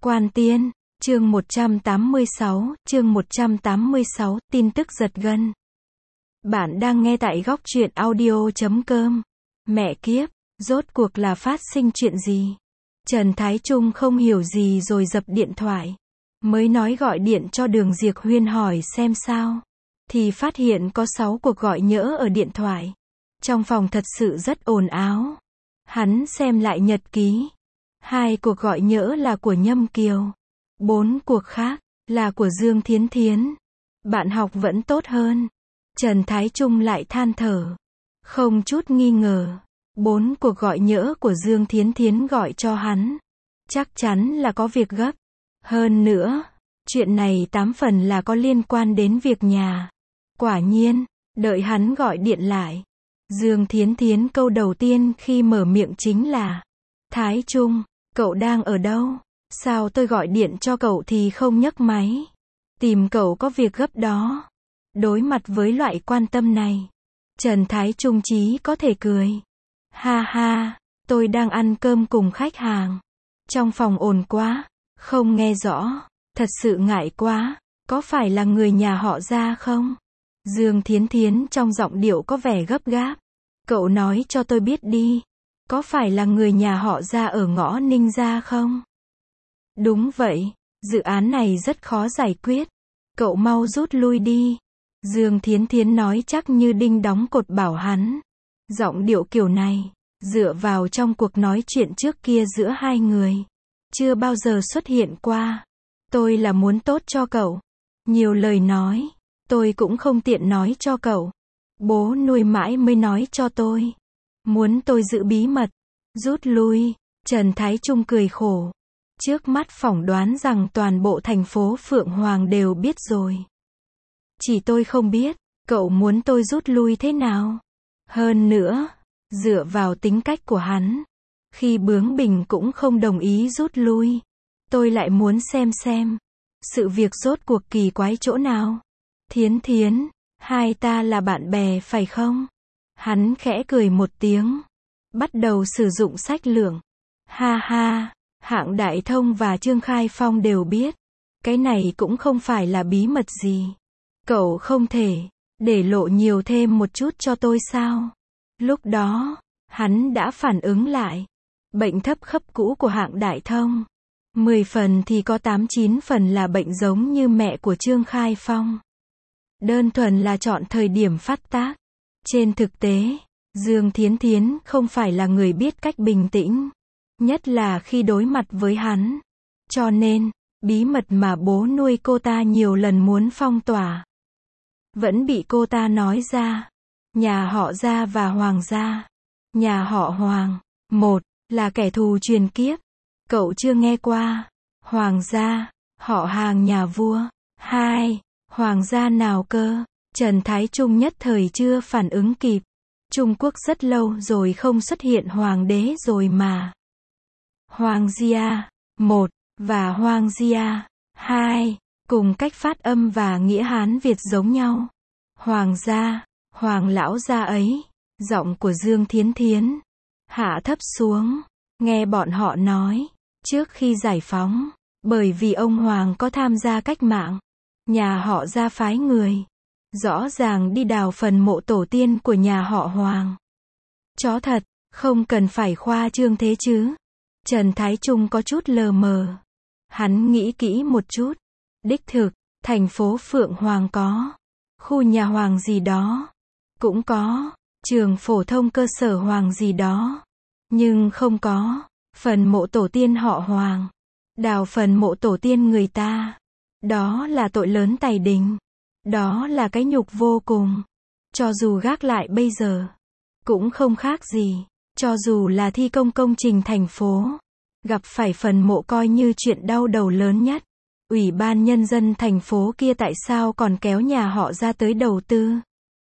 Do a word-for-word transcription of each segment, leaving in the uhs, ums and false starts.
Quan Tiên, chương một trăm tám mươi sáu, chương một trăm tám mươi sáu, tin tức giật gân. Bạn đang nghe tại góc truyện audio chấm com. Mẹ kiếp, rốt cuộc là phát sinh chuyện gì? Trần Thái Trung không hiểu gì rồi dập điện thoại. Mới nói gọi điện cho Đường Diệc Huyên hỏi xem sao. Thì phát hiện có sáu cuộc gọi nhỡ ở điện thoại. Trong phòng thật sự rất ồn ào. Hắn xem lại nhật ký. Hai cuộc gọi nhỡ là của Nhâm Kiều. Bốn cuộc khác là của Dương Thiến Thiến. Bạn học vẫn tốt hơn. Trần Thái Trung lại than thở. Không chút nghi ngờ. Bốn cuộc gọi nhỡ của Dương Thiến Thiến gọi cho hắn. Chắc chắn là có việc gấp. Hơn nữa, chuyện này tám phần là có liên quan đến việc nhà. Quả nhiên, đợi hắn gọi điện lại. Dương Thiến Thiến câu đầu tiên khi mở miệng chính là: Thái Trung, cậu đang ở đâu? Sao tôi gọi điện cho cậu thì không nhấc máy? Tìm cậu có việc gấp đó. Đối mặt với loại quan tâm này, Trần Thái Trung chí có thể cười. Ha ha, tôi đang ăn cơm cùng khách hàng. Trong phòng ồn quá, không nghe rõ. Thật sự ngại quá. Có phải là người nhà họ Gia không? Dương Thiến Thiến trong giọng điệu có vẻ gấp gáp. Cậu nói cho tôi biết đi. Có phải là người nhà họ Gia ở ngõ Ninh Gia không? Đúng vậy, dự án này rất khó giải quyết. Cậu mau rút lui đi. Dương Thiến Thiến nói chắc như đinh đóng cột bảo hắn. Giọng điệu kiểu này, dựa vào trong cuộc nói chuyện trước kia giữa hai người, chưa bao giờ xuất hiện qua. Tôi là muốn tốt cho cậu. Nhiều lời nói, tôi cũng không tiện nói cho cậu. Bố nuôi mãi mới nói cho tôi. Muốn tôi giữ bí mật. Rút lui. Trần Thái Trung cười khổ. Trước mắt phỏng đoán rằng toàn bộ thành phố Phượng Hoàng đều biết rồi. Chỉ tôi không biết, cậu muốn tôi rút lui thế nào? Hơn nữa, dựa vào tính cách của hắn, khi bướng bỉnh cũng không đồng ý rút lui. Tôi lại muốn xem xem, sự việc rốt cuộc kỳ quái chỗ nào. Thiến Thiến, hai ta là bạn bè phải không? Hắn khẽ cười một tiếng, bắt đầu sử dụng sách lược. Ha ha, Hạng Đại Thông và Trương Khai Phong đều biết. Cái này cũng không phải là bí mật gì. Cậu không thể để lộ nhiều thêm một chút cho tôi sao? Lúc đó, hắn đã phản ứng lại. Bệnh thấp khớp cũ của Hạng Đại Thông, mười phần thì có tám chín phần là bệnh giống như mẹ của Trương Khai Phong. Đơn thuần là chọn thời điểm phát tác. Trên thực tế, Dương Thiến Thiến không phải là người biết cách bình tĩnh, nhất là khi đối mặt với hắn. Cho nên, bí mật mà bố nuôi cô ta nhiều lần muốn phong tỏa, vẫn bị cô ta nói ra. Nhà họ Gia và Hoàng gia. Nhà họ Hoàng, một, là kẻ thù truyền kiếp. Cậu chưa nghe qua. Hoàng gia, họ hàng nhà vua. Hai, Hoàng gia nào cơ? Trần Thái Trung nhất thời chưa phản ứng kịp. Trung Quốc rất lâu rồi không xuất hiện hoàng đế rồi mà. Hoàng gia, một, và Hoàng gia, hai, cùng cách phát âm và nghĩa Hán Việt giống nhau. Hoàng gia, Hoàng lão gia ấy. Giọng của Dương Thiến Thiến hạ thấp xuống. Nghe bọn họ nói, trước khi giải phóng, bởi vì ông Hoàng có tham gia cách mạng, nhà họ Gia phái người, rõ ràng đi đào phần mộ tổ tiên của nhà họ Hoàng. Chó thật, không cần phải khoa trương thế chứ. Trần Thái Trung có chút lờ mờ. Hắn nghĩ kỹ một chút. Đích thực, thành phố Phượng Hoàng có khu nhà Hoàng gì đó. Cũng có trường phổ thông cơ sở Hoàng gì đó. Nhưng không có phần mộ tổ tiên họ Hoàng. Đào phần mộ tổ tiên người ta, đó là tội lớn tày đình. Đó là cái nhục vô cùng. Cho dù gác lại bây giờ, cũng không khác gì. Cho dù là thi công công trình thành phố, gặp phải phần mộ coi như chuyện đau đầu lớn nhất. Ủy ban nhân dân thành phố kia tại sao còn kéo nhà họ Gia tới đầu tư?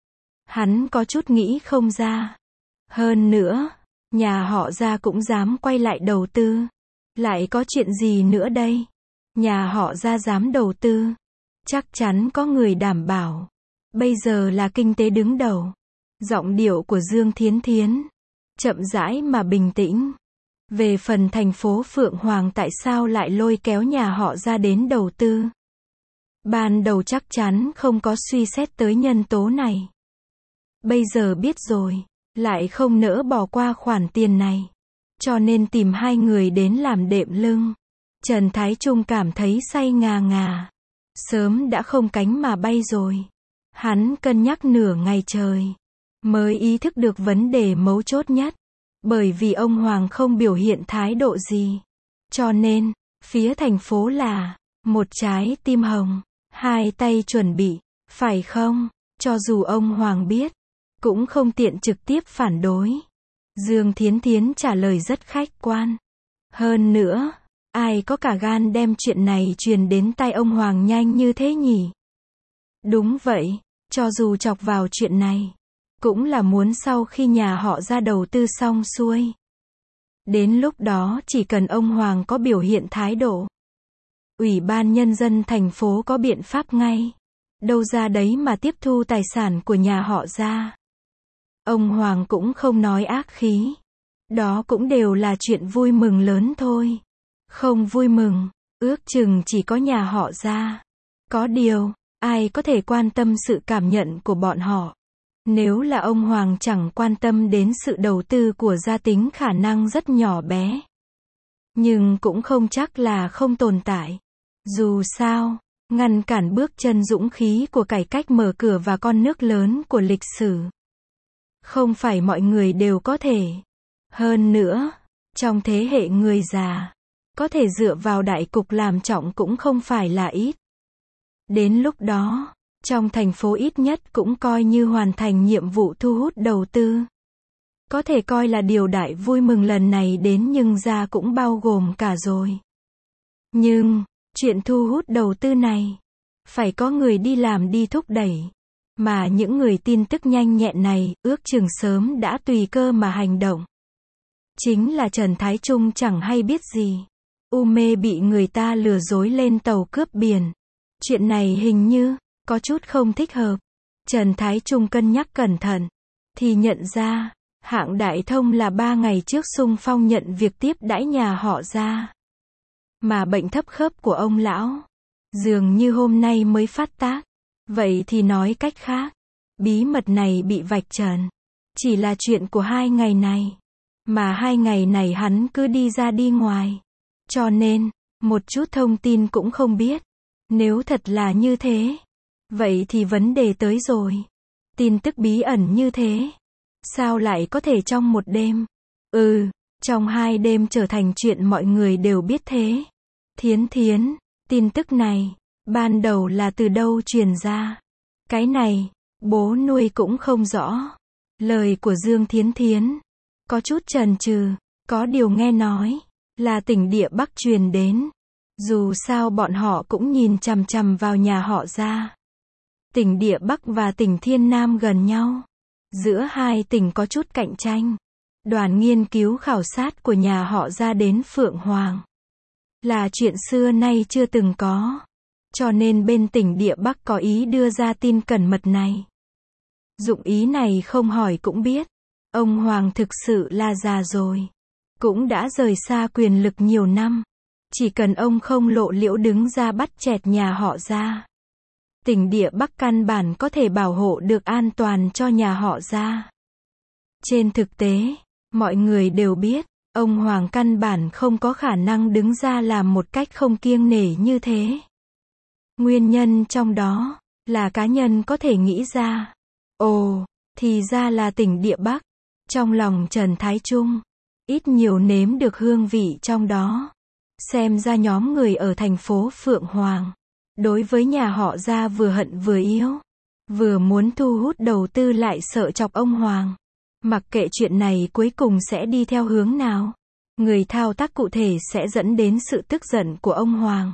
Hắn có chút nghĩ không ra. Hơn nữa, nhà họ Gia cũng dám quay lại đầu tư. Lại có chuyện gì nữa đây? Nhà họ Gia dám đầu tư, chắc chắn có người đảm bảo. Bây giờ là kinh tế đứng đầu. Giọng điệu của Dương Thiến Thiến chậm rãi mà bình tĩnh. Về phần thành phố Phượng Hoàng tại sao lại lôi kéo nhà họ ra đến đầu tư? Ban đầu chắc chắn không có suy xét tới nhân tố này. Bây giờ biết rồi, lại không nỡ bỏ qua khoản tiền này. Cho nên tìm hai người đến làm đệm lưng. Trần Thái Trung cảm thấy say ngà ngà. Sớm đã không cánh mà bay rồi. Hắn cân nhắc nửa ngày trời, mới ý thức được vấn đề mấu chốt nhất. Bởi vì ông Hoàng không biểu hiện thái độ gì. Cho nên, phía thành phố là một trái tim hồng, hai tay chuẩn bị, phải không? Cho dù ông Hoàng biết, cũng không tiện trực tiếp phản đối. Dương Thiến Thiến trả lời rất khách quan. Hơn nữa, ai có cả gan đem chuyện này truyền đến tai ông Hoàng nhanh như thế nhỉ? Đúng vậy, cho dù chọc vào chuyện này, cũng là muốn sau khi nhà họ ra đầu tư xong xuôi. Đến lúc đó chỉ cần ông Hoàng có biểu hiện thái độ, Ủy ban Nhân dân thành phố có biện pháp ngay. Đâu ra đấy mà tiếp thu tài sản của nhà họ ra. Ông Hoàng cũng không nói ác khí. Đó cũng đều là chuyện vui mừng lớn thôi. Không vui mừng, ước chừng chỉ có nhà họ ra. Có điều, ai có thể quan tâm sự cảm nhận của bọn họ. Nếu là ông Hoàng chẳng quan tâm đến sự đầu tư của gia tính khả năng rất nhỏ bé. Nhưng cũng không chắc là không tồn tại. Dù sao, ngăn cản bước chân dũng khí của cải cách mở cửa và con nước lớn của lịch sử. Không phải mọi người đều có thể. Hơn nữa, trong thế hệ người già, có thể dựa vào đại cục làm trọng cũng không phải là ít. Đến lúc đó, trong thành phố ít nhất cũng coi như hoàn thành nhiệm vụ thu hút đầu tư. Có thể coi là điều đại vui mừng lần này đến nhưng ra cũng bao gồm cả rồi. Nhưng, chuyện thu hút đầu tư này, phải có người đi làm đi thúc đẩy. Mà những người tin tức nhanh nhẹn này, ước chừng sớm đã tùy cơ mà hành động. Chính là Trần Thái Trung chẳng hay biết gì. U mê bị người ta lừa dối lên tàu cướp biển. Chuyện này hình như có chút không thích hợp. Trần Thái Trung cân nhắc cẩn thận, thì nhận ra, hạng Đại Thông là ba ngày trước xung phong nhận việc tiếp đãi nhà họ ra. Mà bệnh thấp khớp của ông lão, dường như hôm nay mới phát tác. Vậy thì nói cách khác, bí mật này bị vạch trần. Chỉ là chuyện của hai ngày này. Mà hai ngày này hắn cứ đi ra đi ngoài. Cho nên, một chút thông tin cũng không biết. Nếu thật là như thế, vậy thì vấn đề tới rồi. Tin tức bí ẩn như thế, sao lại có thể trong một đêm? Ừ, trong hai đêm trở thành chuyện mọi người đều biết thế. Thiến Thiến, tin tức này, ban đầu là từ đâu truyền ra? Cái này, bố nuôi cũng không rõ. Lời của Dương Thiến Thiến, có chút chần chừ, có điều nghe nói, là tỉnh địa Bắc truyền đến. Dù sao bọn họ cũng nhìn chằm chằm vào nhà họ ra. Tỉnh địa Bắc và tỉnh Thiên Nam gần nhau. Giữa hai tỉnh có chút cạnh tranh. Đoàn nghiên cứu khảo sát của nhà họ ra đến Phượng Hoàng. Là chuyện xưa nay chưa từng có. Cho nên bên tỉnh địa Bắc có ý đưa ra tin cẩn mật này. Dụng ý này không hỏi cũng biết. Ông Hoàng thực sự là già rồi. Cũng đã rời xa quyền lực nhiều năm. Chỉ cần ông không lộ liễu đứng ra bắt chẹt nhà họ ra. Tỉnh địa Bắc căn bản có thể bảo hộ được an toàn cho nhà họ ra. Trên thực tế, mọi người đều biết, ông Hoàng căn bản không có khả năng đứng ra làm một cách không kiêng nể như thế. Nguyên nhân trong đó, là cá nhân có thể nghĩ ra. Ồ, thì ra là tỉnh địa Bắc. Trong lòng Trần Thái Trung, ít nhiều nếm được hương vị trong đó. Xem ra nhóm người ở thành phố Phượng Hoàng, đối với nhà họ ra vừa hận vừa yếu. Vừa muốn thu hút đầu tư lại sợ chọc ông Hoàng. Mặc kệ chuyện này cuối cùng sẽ đi theo hướng nào. Người thao tác cụ thể sẽ dẫn đến sự tức giận của ông Hoàng.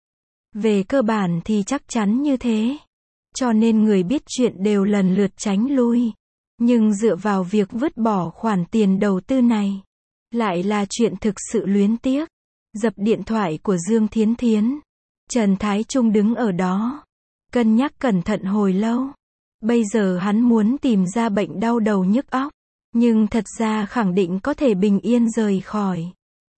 Về cơ bản thì chắc chắn như thế. Cho nên người biết chuyện đều lần lượt tránh lui. Nhưng dựa vào việc vứt bỏ khoản tiền đầu tư này, lại là chuyện thực sự luyến tiếc. Dập điện thoại của Dương Thiến Thiến. Trần Thái Trung đứng ở đó, cân nhắc cẩn thận hồi lâu. Bây giờ hắn muốn tìm ra bệnh đau đầu nhức óc, nhưng thật ra khẳng định có thể bình yên rời khỏi.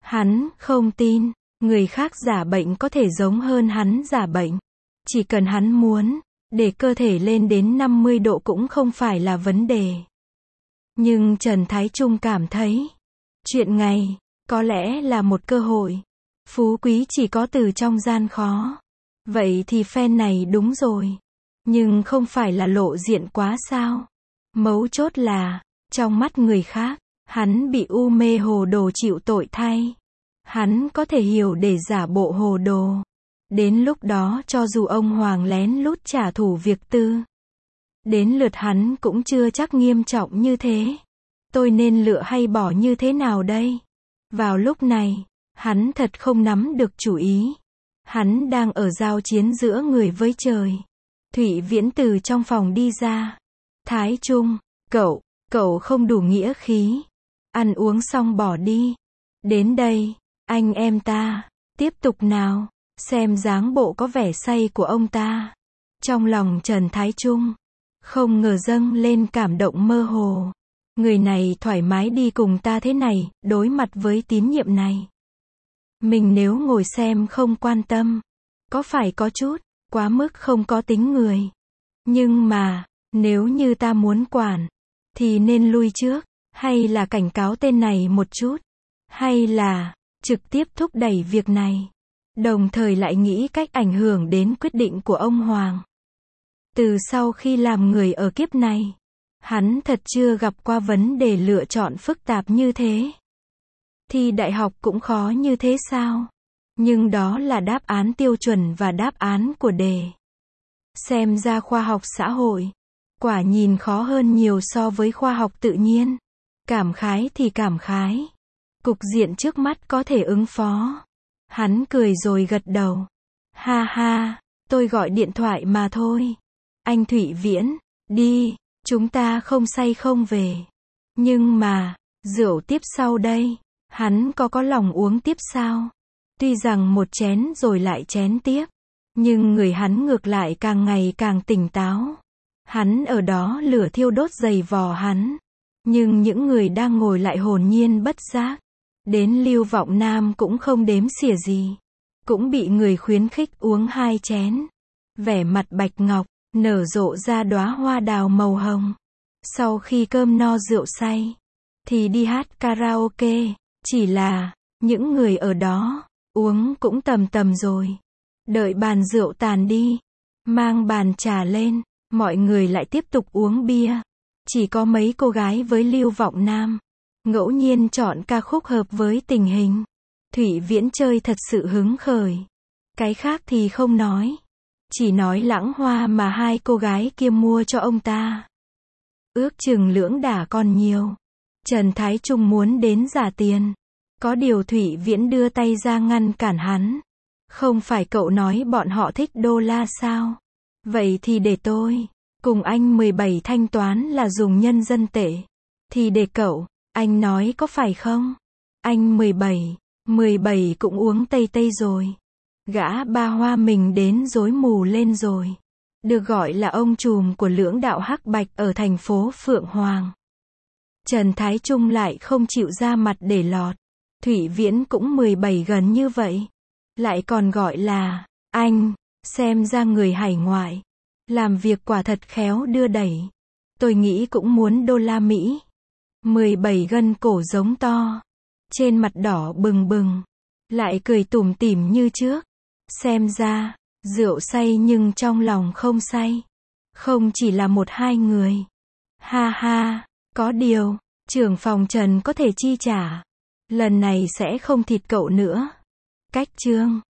Hắn không tin, người khác giả bệnh có thể giống hơn hắn giả bệnh. Chỉ cần hắn muốn, để cơ thể lên đến năm mươi độ cũng không phải là vấn đề. Nhưng Trần Thái Trung cảm thấy, chuyện này, có lẽ là một cơ hội. Phú quý chỉ có từ trong gian khó. Vậy thì phen này đúng rồi. Nhưng không phải là lộ diện quá sao? Mấu chốt là, trong mắt người khác, hắn bị u mê hồ đồ chịu tội thay. Hắn có thể hiểu để giả bộ hồ đồ. Đến lúc đó cho dù ông Hoàng lén lút trả thù việc tư, đến lượt hắn cũng chưa chắc nghiêm trọng như thế. Tôi nên lựa hay bỏ như thế nào đây? Vào lúc này, hắn thật không nắm được chủ ý. Hắn đang ở giao chiến giữa người với trời. Thụy Viễn từ trong phòng đi ra. Thái Trung, cậu, cậu không đủ nghĩa khí. Ăn uống xong bỏ đi. Đến đây, anh em ta, tiếp tục nào. Xem dáng bộ có vẻ say của ông ta. Trong lòng Trần Thái Trung, không ngờ dâng lên cảm động mơ hồ. Người này thoải mái đi cùng ta thế này, đối mặt với tín nhiệm này. Mình nếu ngồi xem không quan tâm, có phải có chút, quá mức không có tính người. Nhưng mà, nếu như ta muốn quản, thì nên lui trước, hay là cảnh cáo tên này một chút, hay là, trực tiếp thúc đẩy việc này. Đồng thời lại nghĩ cách ảnh hưởng đến quyết định của ông Hoàng. Từ sau khi làm người ở kiếp này, hắn thật chưa gặp qua vấn đề lựa chọn phức tạp như thế. Thi đại học cũng khó như thế sao? Nhưng đó là đáp án tiêu chuẩn và đáp án của đề. Xem ra khoa học xã hội, quả nhìn khó hơn nhiều so với khoa học tự nhiên. Cảm khái thì cảm khái. Cục diện trước mắt có thể ứng phó. Hắn cười rồi gật đầu. Ha ha, tôi gọi điện thoại mà thôi. Anh Thụy Viễn, đi, chúng ta không say không về. Nhưng mà, rượu tiếp sau đây, hắn có có lòng uống tiếp sao? Tuy rằng một chén rồi lại chén tiếp, nhưng người hắn ngược lại càng ngày càng tỉnh táo. Hắn ở đó lửa thiêu đốt giày vò hắn. Nhưng những người đang ngồi lại hồn nhiên bất giác. Đến Lưu Vọng Nam cũng không đếm xỉa gì. Cũng bị người khuyến khích uống hai chén. Vẻ mặt bạch ngọc, nở rộ ra đóa hoa đào màu hồng. Sau khi cơm no rượu say, thì đi hát karaoke. Chỉ là, những người ở đó, uống cũng tầm tầm rồi. Đợi bàn rượu tàn đi, mang bàn trà lên, mọi người lại tiếp tục uống bia. Chỉ có mấy cô gái với Lưu Vọng Nam, ngẫu nhiên chọn ca khúc hợp với tình hình. Thụy Viễn chơi thật sự hứng khởi. Cái khác thì không nói. Chỉ nói lãng hoa mà hai cô gái kia mua cho ông ta. Ước chừng lưỡng đả còn nhiều. Trần Thái Trung muốn đến giả tiền. Có điều Thụy Viễn đưa tay ra ngăn cản hắn. Không phải cậu nói bọn họ thích đô la sao? Vậy thì để tôi, cùng anh mười bảy thanh toán là dùng nhân dân tệ. Thì để cậu, anh nói có phải không? Anh mười bảy, mười bảy cũng uống tây tây rồi. Gã ba hoa mình đến rối mù lên rồi. Được gọi là ông trùm của lưỡng đạo hắc bạch ở thành phố Phượng Hoàng. Trần Thái Trung lại không chịu ra mặt để lọt. Thụy Viễn cũng mười bảy gần như vậy. Lại còn gọi là anh, xem ra người hải ngoại. Làm việc quả thật khéo đưa đẩy. Tôi nghĩ cũng muốn đô la Mỹ. mười bảy gân cổ giống to. Trên mặt đỏ bừng bừng. Lại cười tủm tỉm như trước. Xem ra, rượu say nhưng trong lòng không say. Không chỉ là một hai người. Ha ha, có điều, trưởng phòng Trần có thể chi trả. Lần này sẽ không thịt cậu nữa. Cách chương